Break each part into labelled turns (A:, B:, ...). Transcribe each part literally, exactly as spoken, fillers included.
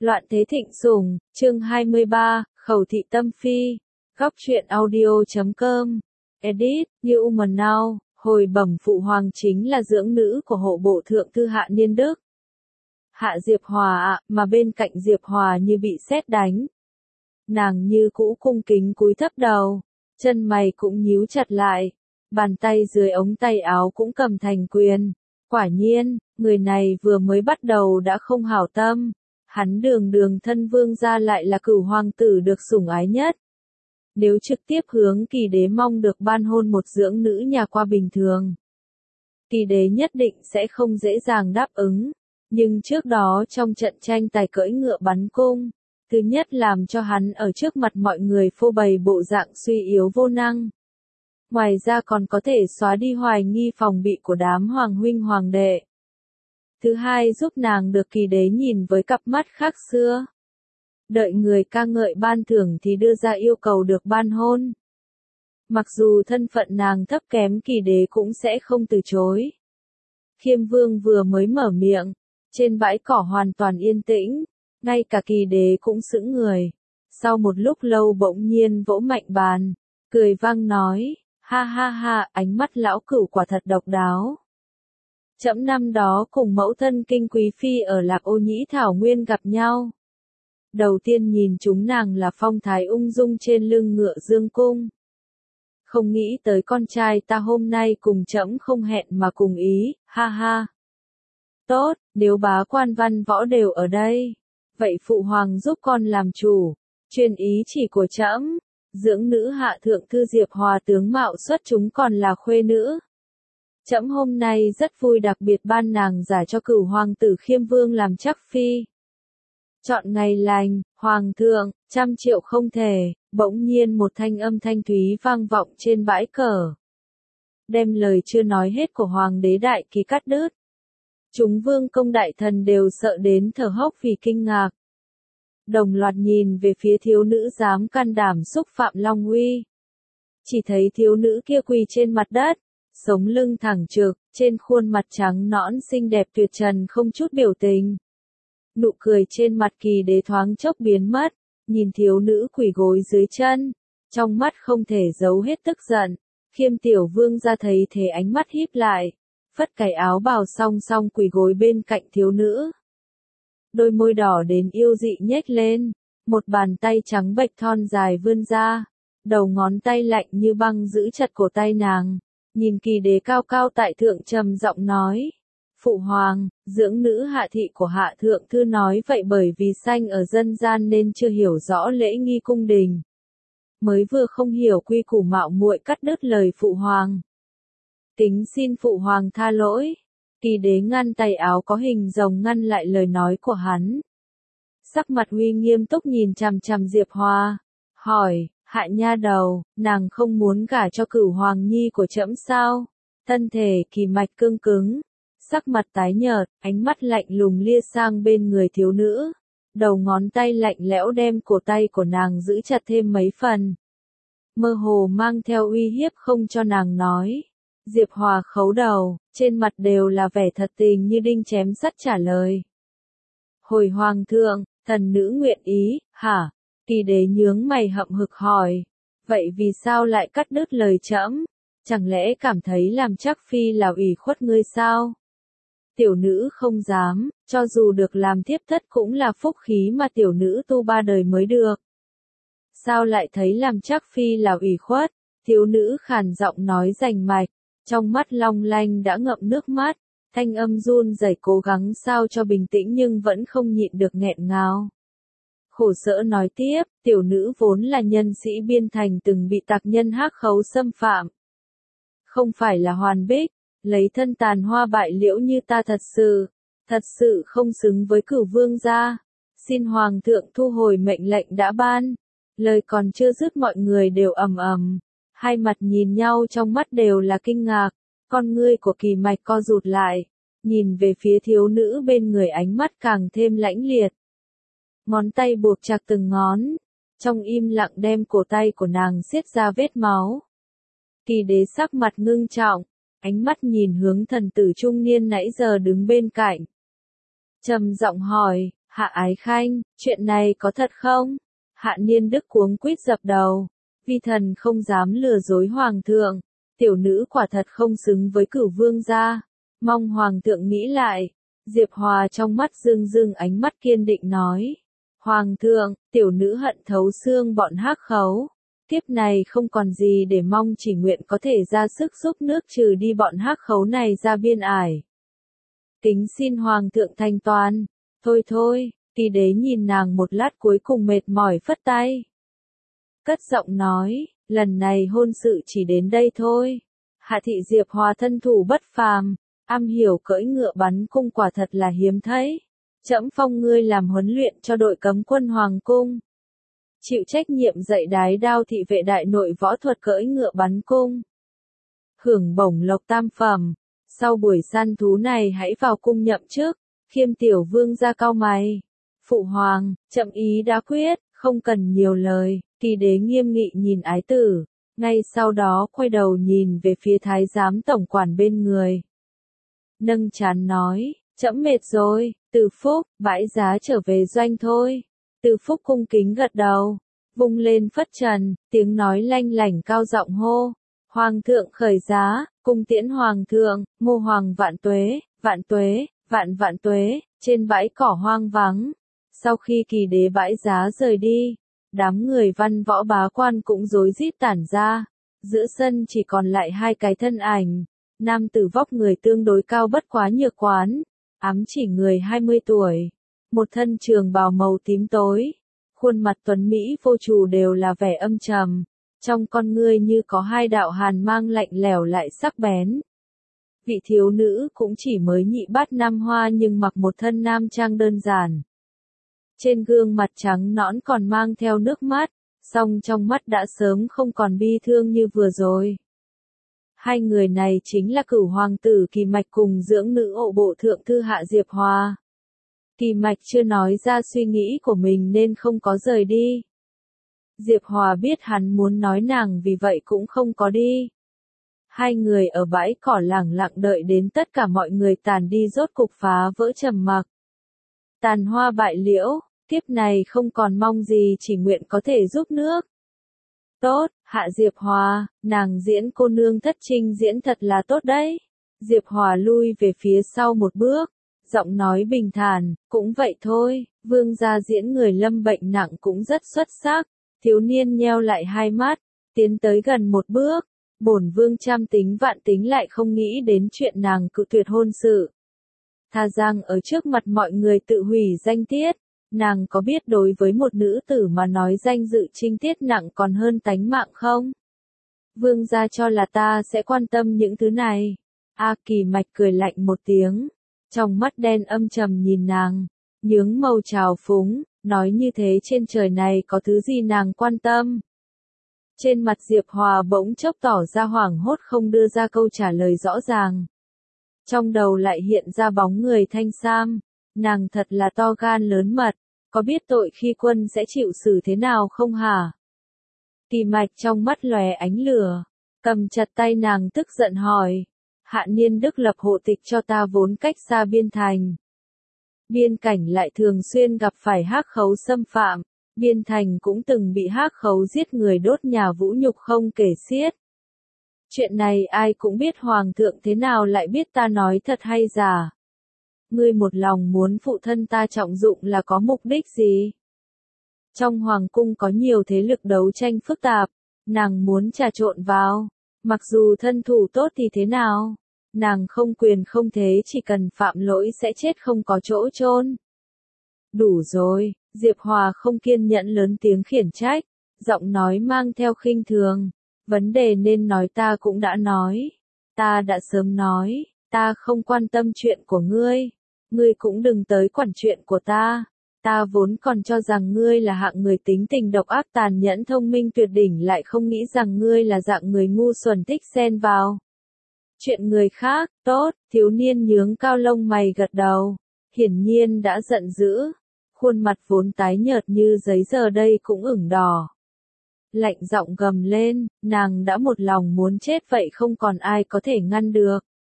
A: Loạn thế thịnh sủng, chương hai mươi ba, khẩu thị tâm phi. Góc truyện audio chấm com. Edit, như Woman Now, hồi bẩm phụ hoàng chính là dưỡng nữ của hộ bộ thượng thư Hạ Niên Đức. Hạ Diệp Hòa ạ, mà bên cạnh Diệp Hòa như bị sét đánh. Nàng như cũ cung kính cúi thấp đầu, chân mày cũng nhíu chặt lại, bàn tay dưới ống tay áo cũng cầm thành quyền. Quả nhiên, người này vừa mới bắt đầu đã không hảo tâm. Hắn đường đường thân vương gia lại là cửu hoàng tử được sủng ái nhất. Nếu trực tiếp hướng Kỳ đế mong được ban hôn một dưỡng nữ nhà qua bình thường, Kỳ đế nhất định sẽ không dễ dàng đáp ứng. Nhưng trước đó trong trận tranh tài cưỡi ngựa bắn cung, thứ nhất làm cho hắn ở trước mặt mọi người phô bày bộ dạng suy yếu vô năng. Ngoài ra còn có thể xóa đi hoài nghi phòng bị của đám hoàng huynh hoàng đệ. Thứ hai giúp nàng được Kỳ đế nhìn với cặp mắt khác xưa. Đợi người ca ngợi ban thưởng thì đưa ra yêu cầu được ban hôn. Mặc dù thân phận nàng thấp kém Kỳ đế cũng sẽ không từ chối. Khiêm Vương vừa mới mở miệng, trên bãi cỏ hoàn toàn yên tĩnh, ngay cả Kỳ đế cũng sững người. Sau một lúc lâu bỗng nhiên vỗ mạnh bàn, cười vang nói, ha ha ha, ánh mắt lão cửu quả thật độc đáo. Trẫm năm đó cùng mẫu thân Kinh Quý Phi ở Lạc Ô Nhĩ Thảo Nguyên gặp nhau. Đầu tiên nhìn chúng nàng là phong thái ung dung trên lưng ngựa dương cung. Không nghĩ tới con trai ta hôm nay cùng trẫm không hẹn mà cùng ý, ha ha. Tốt, nếu bá quan văn võ đều ở đây, vậy phụ hoàng giúp con làm chủ, truyền ý chỉ của trẫm, dưỡng nữ hạ thượng thư Diệp Hòa tướng mạo xuất chúng còn là khuê nữ. Trẫm hôm nay rất vui đặc biệt ban nàng giải cho cửu hoàng tử Khiêm Vương làm chắc phi. Chọn ngày lành, hoàng thượng, trăm triệu không thể, bỗng nhiên một thanh âm thanh thúy vang vọng trên bãi cờ. Đem lời chưa nói hết của hoàng đế đại kỳ cắt đứt. Chúng vương công đại thần đều sợ đến thở hốc vì kinh ngạc. Đồng loạt nhìn về phía thiếu nữ dám can đảm xúc phạm long uy. Chỉ thấy thiếu nữ kia quỳ trên mặt đất, sống lưng thẳng trực, trên khuôn mặt trắng nõn xinh đẹp tuyệt trần không chút biểu tình. Nụ cười trên mặt Kỳ đế thoáng chốc biến mất, nhìn thiếu nữ quỳ gối dưới chân, trong mắt không thể giấu hết tức giận. Khiêm tiểu vương ra thấy thế ánh mắt híp lại, phất cài áo bào song song quỳ gối bên cạnh thiếu nữ. Đôi môi đỏ đến yêu dị nhếch lên, một bàn tay trắng bệch thon dài vươn ra, đầu ngón tay lạnh như băng giữ chặt cổ tay nàng. Nhìn Kỳ đế cao cao tại thượng trầm giọng nói, phụ hoàng, dưỡng nữ hạ thị của hạ thượng thư nói vậy bởi vì sanh ở dân gian nên chưa hiểu rõ lễ nghi cung đình. Mới vừa không hiểu quy củ mạo muội cắt đứt lời phụ hoàng. Kính xin phụ hoàng tha lỗi. Kỳ đế ngăn tay áo có hình rồng ngăn lại lời nói của hắn. Sắc mặt uy nghiêm túc nhìn chằm chằm Diệp Hòa, hỏi, hạ nha đầu, nàng không muốn gả cho cửu hoàng nhi của trẫm sao? Thân thể Kỳ mạch cương cứng, sắc mặt tái nhợt, ánh mắt lạnh lùng lia sang bên người thiếu nữ. Đầu ngón tay lạnh lẽo đem cổ tay của nàng giữ chặt thêm mấy phần. Mơ hồ mang theo uy hiếp không cho nàng nói. Diệp Hòa khấu đầu, trên mặt đều là vẻ thật tình như đinh chém sắt trả lời. Hồi hoàng thượng, thần nữ nguyện ý, hả? Kỳ đế nhướng mày hậm hực hỏi. Vậy vì sao lại cắt đứt lời trẫm? Chẳng lẽ cảm thấy làm chắc phi là ủy khuất ngươi sao? Tiểu nữ không dám, cho dù được làm thiếp thất cũng là phúc khí mà tiểu nữ tu ba đời mới được. Sao lại thấy làm chắc phi là ủy khuất? Thiếu nữ khàn giọng nói rành mạch, trong mắt long lanh đã ngậm nước mắt, thanh âm run rẩy cố gắng sao cho bình tĩnh nhưng vẫn không nhịn được nghẹn ngào. Khổ sở nói tiếp, tiểu nữ vốn là nhân sĩ biên thành từng bị tặc nhân hắc khấu xâm phạm. Không phải là hoàn bích, lấy thân tàn hoa bại liễu như ta thật sự, thật sự không xứng với cửu vương gia. Xin hoàng thượng thu hồi mệnh lệnh đã ban. Lời còn chưa dứt mọi người đều ầm ầm, hai mặt nhìn nhau trong mắt đều là kinh ngạc, con ngươi của Kỳ mạch co rụt lại, nhìn về phía thiếu nữ bên người ánh mắt càng thêm lãnh liệt. Ngón tay buộc chặt từng ngón, trong im lặng đem cổ tay của nàng siết ra vết máu. Kỳ đế sắc mặt ngưng trọng, ánh mắt nhìn hướng thần tử trung niên nãy giờ đứng bên cạnh. Trầm giọng hỏi, Hạ Ái Khanh, chuyện này có thật không? Hạ Niên Đức cuống quýt dập đầu. Vi thần không dám lừa dối hoàng thượng. Tiểu nữ quả thật không xứng với Cửu vương gia. Mong hoàng thượng nghĩ lại. Diệp Hòa trong mắt rưng rưng ánh mắt kiên định nói. Hoàng thượng, tiểu nữ hận thấu xương bọn hắc khấu. Kiếp này không còn gì để mong, chỉ nguyện có thể ra sức giúp nước trừ đi bọn hắc khấu này ra biên ải. Kính xin hoàng thượng thanh toán. Thôi thôi, Kỳ Đế nhìn nàng một lát cuối cùng mệt mỏi phất tay. Cất giọng nói, lần này hôn sự chỉ đến đây thôi. Hạ thị Diệp Hòa thân thủ bất phàm, am hiểu cưỡi ngựa bắn cung quả thật là hiếm thấy. Trẫm phong ngươi làm huấn luyện cho đội cấm quân hoàng cung. Chịu trách nhiệm dạy đái đao thị vệ đại nội võ thuật cưỡi ngựa bắn cung. Hưởng bổng lộc tam phẩm. Sau buổi săn thú này hãy vào cung nhậm chức. Khiêm tiểu vương ra cau mày. Phụ hoàng, chậm ý đã quyết, không cần nhiều lời. Kỳ Đế nghiêm nghị nhìn ái tử. Ngay sau đó quay đầu nhìn về phía thái giám tổng quản bên người. Nâng trán nói, trẫm mệt rồi. Từ Phúc, bãi giá trở về doanh thôi. Từ Phúc cung kính gật đầu. Vung lên phất trần, tiếng nói lanh lảnh cao giọng hô. Hoàng thượng khởi giá, cung tiễn hoàng thượng, mô hoàng vạn tuế, vạn tuế, vạn vạn tuế, trên bãi cỏ hoang vắng. Sau khi Kỳ Đế bãi giá rời đi, đám người văn võ bá quan cũng rối rít tản ra. Giữa sân chỉ còn lại hai cái thân ảnh. Nam tử vóc người tương đối cao bất quá nhược quán. Ám chỉ người hai mươi tuổi. Một thân trường bào màu tím tối. Khuôn mặt tuấn Mỹ vô trù đều là vẻ âm trầm. Trong con ngươi như có hai đạo hàn mang lạnh lẽo lại sắc bén. Vị thiếu nữ cũng chỉ mới nhị bát nam hoa nhưng mặc một thân nam trang đơn giản. Trên gương mặt trắng nõn còn mang theo nước mắt, song trong mắt đã sớm không còn bi thương như vừa rồi. Hai người này chính là Cửu hoàng tử Kỳ Mạch cùng dưỡng nữ hộ bộ thượng thư Hạ Diệp Hòa. Kỳ Mạch chưa nói ra suy nghĩ của mình nên không có rời đi. Diệp Hòa biết hắn muốn nói nàng vì vậy cũng không có đi. Hai người ở bãi cỏ lẳng lặng đợi đến tất cả mọi người tàn đi rốt cục phá vỡ trầm mặc. Tàn hoa bại liễu, kiếp này không còn mong gì chỉ nguyện có thể giúp nước. Tốt, Hạ Diệp Hòa, nàng diễn cô nương thất trinh diễn thật là tốt đấy. Diệp Hòa lui về phía sau một bước, giọng nói bình thản, cũng vậy thôi, vương gia diễn người lâm bệnh nặng cũng rất xuất sắc. Thiếu niên nheo lại hai mắt, tiến tới gần một bước, bổn vương trăm tính vạn tính lại không nghĩ đến chuyện nàng cự tuyệt hôn sự. Thà rằng ở trước mặt mọi người tự hủy danh tiết, nàng có biết đối với một nữ tử mà nói danh dự trinh tiết nặng còn hơn tánh mạng không? Vương gia cho là ta sẽ quan tâm những thứ này. A Kỳ Mạch cười lạnh một tiếng, trong mắt đen âm trầm nhìn nàng, nhướng màu trào phúng, nói như thế trên trời này có thứ gì nàng quan tâm. Trên mặt Diệp Hòa bỗng chốc tỏ ra hoảng hốt không đưa ra câu trả lời rõ ràng. Trong đầu lại hiện ra bóng người thanh sam, nàng thật là to gan lớn mật, có biết tội khi quân sẽ chịu xử thế nào không hả? Kỳ Mạch trong mắt lóe ánh lửa, cầm chặt tay nàng tức giận hỏi, Hạ Niên Đức lập hộ tịch cho ta vốn cách xa biên thành. Biên cảnh lại thường xuyên gặp phải hắc khấu xâm phạm, biên thành cũng từng bị hắc khấu giết người đốt nhà vũ nhục không kể xiết. Chuyện này ai cũng biết, hoàng thượng thế nào lại biết ta nói thật hay giả? Ngươi một lòng muốn phụ thân ta trọng dụng là có mục đích gì? Trong hoàng cung có nhiều thế lực đấu tranh phức tạp, nàng muốn trà trộn vào, mặc dù thân thủ tốt thì thế nào? Nàng không quyền không thế, chỉ cần phạm lỗi sẽ chết không có chỗ chôn. Đủ rồi, Diệp Hòa không kiên nhẫn lớn tiếng khiển trách, giọng nói mang theo khinh thường. Vấn đề nên nói ta cũng đã nói. Ta đã sớm nói, ta không quan tâm chuyện của ngươi. Ngươi cũng đừng tới quản chuyện của ta. Ta vốn còn cho rằng ngươi là hạng người tính tình độc ác tàn nhẫn thông minh tuyệt đỉnh, lại không nghĩ rằng ngươi là dạng người ngu xuẩn thích xen vào chuyện người khác. Tốt, thiếu niên nhướng cao lông mày gật đầu. Hiển nhiên đã giận dữ. Khuôn mặt vốn tái nhợt như giấy giờ đây cũng ửng đỏ. Lạnh giọng gầm lên, nàng đã một lòng muốn chết vậy không còn ai có thể ngăn được.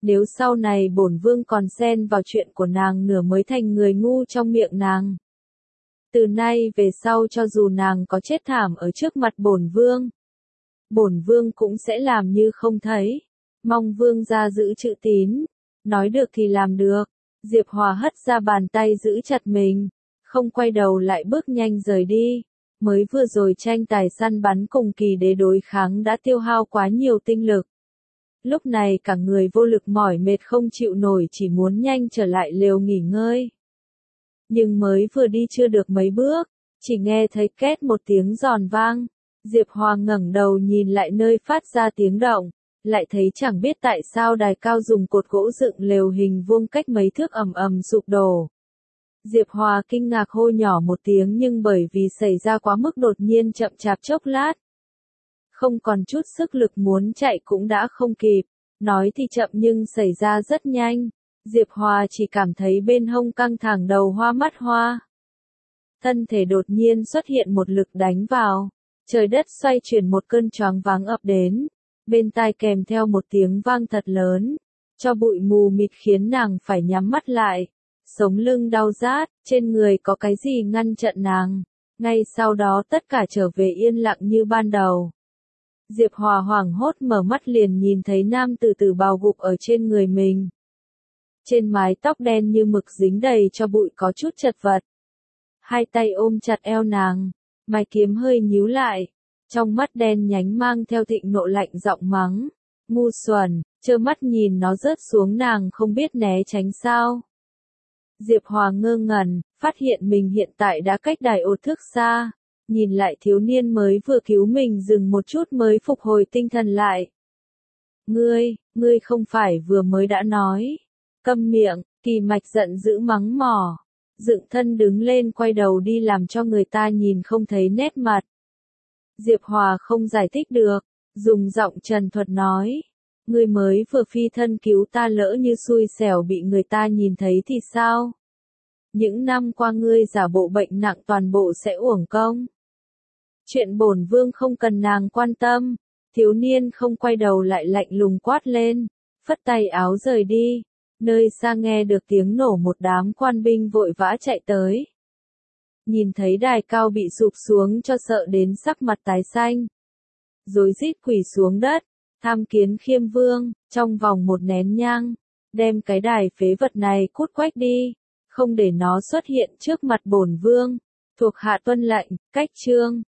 A: Nếu sau này bổn vương còn xen vào chuyện của nàng nửa mới thành người ngu trong miệng nàng. Từ nay về sau cho dù nàng có chết thảm ở trước mặt bổn vương, bổn vương cũng sẽ làm như không thấy. Mong vương gia giữ chữ tín. Nói được thì làm được. Diệp Hòa hất ra bàn tay giữ chặt mình, không quay đầu lại bước nhanh rời đi. Mới vừa rồi tranh tài săn bắn cùng kỳ đế đối kháng đã tiêu hao quá nhiều tinh lực. Lúc này cả người vô lực mỏi mệt không chịu nổi, chỉ muốn nhanh trở lại lều nghỉ ngơi. Nhưng mới vừa đi chưa được mấy bước, chỉ nghe thấy két một tiếng giòn vang. Diệp Hòa ngẩng đầu nhìn lại nơi phát ra tiếng động, lại thấy chẳng biết tại sao đài cao dùng cột gỗ dựng lều hình vuông cách mấy thước ầm ầm sụp đổ. Diệp Hòa kinh ngạc hô nhỏ một tiếng, nhưng bởi vì xảy ra quá mức đột nhiên chậm chạp chốc lát, không còn chút sức lực, muốn chạy cũng đã không kịp. Nói thì chậm nhưng xảy ra rất nhanh. Diệp Hòa chỉ cảm thấy bên hông căng thẳng, đầu hoa mắt hoa. Thân thể đột nhiên xuất hiện một lực đánh vào. Trời đất xoay chuyển, một cơn choáng váng ập đến. Bên tai kèm theo một tiếng vang thật lớn. Cho bụi mù mịt khiến nàng phải nhắm mắt lại. Sống lưng đau rát, trên người có cái gì ngăn chặn nàng. Ngay sau đó tất cả trở về yên lặng như ban đầu. Diệp Hòa hoảng hốt mở mắt liền nhìn thấy nam từ từ bào gục ở trên người mình. Trên mái tóc đen như mực dính đầy cho bụi có chút chật vật. Hai tay ôm chặt eo nàng, mày kiếm hơi nhíu lại. Trong mắt đen nhánh mang theo thịnh nộ lạnh giọng mắng. Ngu xuẩn, trơ mắt nhìn nó rớt xuống, nàng không biết né tránh sao. Diệp Hòa ngơ ngẩn, phát hiện mình hiện tại đã cách đài ô thước xa. Nhìn lại thiếu niên mới vừa cứu mình, dừng một chút mới phục hồi tinh thần lại. Ngươi, ngươi không phải vừa mới đã nói. Câm miệng, Kỳ Mạch giận dữ mắng mỏ. Dựng thân đứng lên quay đầu đi làm cho người ta nhìn không thấy nét mặt. Diệp Hòa không giải thích được, dùng giọng trần thuật nói. Ngươi mới vừa phi thân cứu ta, lỡ như xui xẻo bị người ta nhìn thấy thì sao? Những năm qua ngươi giả bộ bệnh nặng toàn bộ sẽ uổng công. Chuyện bổn vương không cần nàng quan tâm. Thiếu niên không quay đầu lại lạnh lùng quát lên, phất tay áo rời đi. Nơi xa nghe được tiếng nổ, một đám quan binh vội vã chạy tới. Nhìn thấy đài cao bị sụp xuống cho sợ đến sắc mặt tái xanh. Rối rít quỳ xuống đất, tham kiến Khiêm Vương, trong vòng một nén nhang, đem cái đài phế vật này cút quách đi, không để nó xuất hiện trước mặt bổn vương. Thuộc hạ tuân lệnh. Cách chương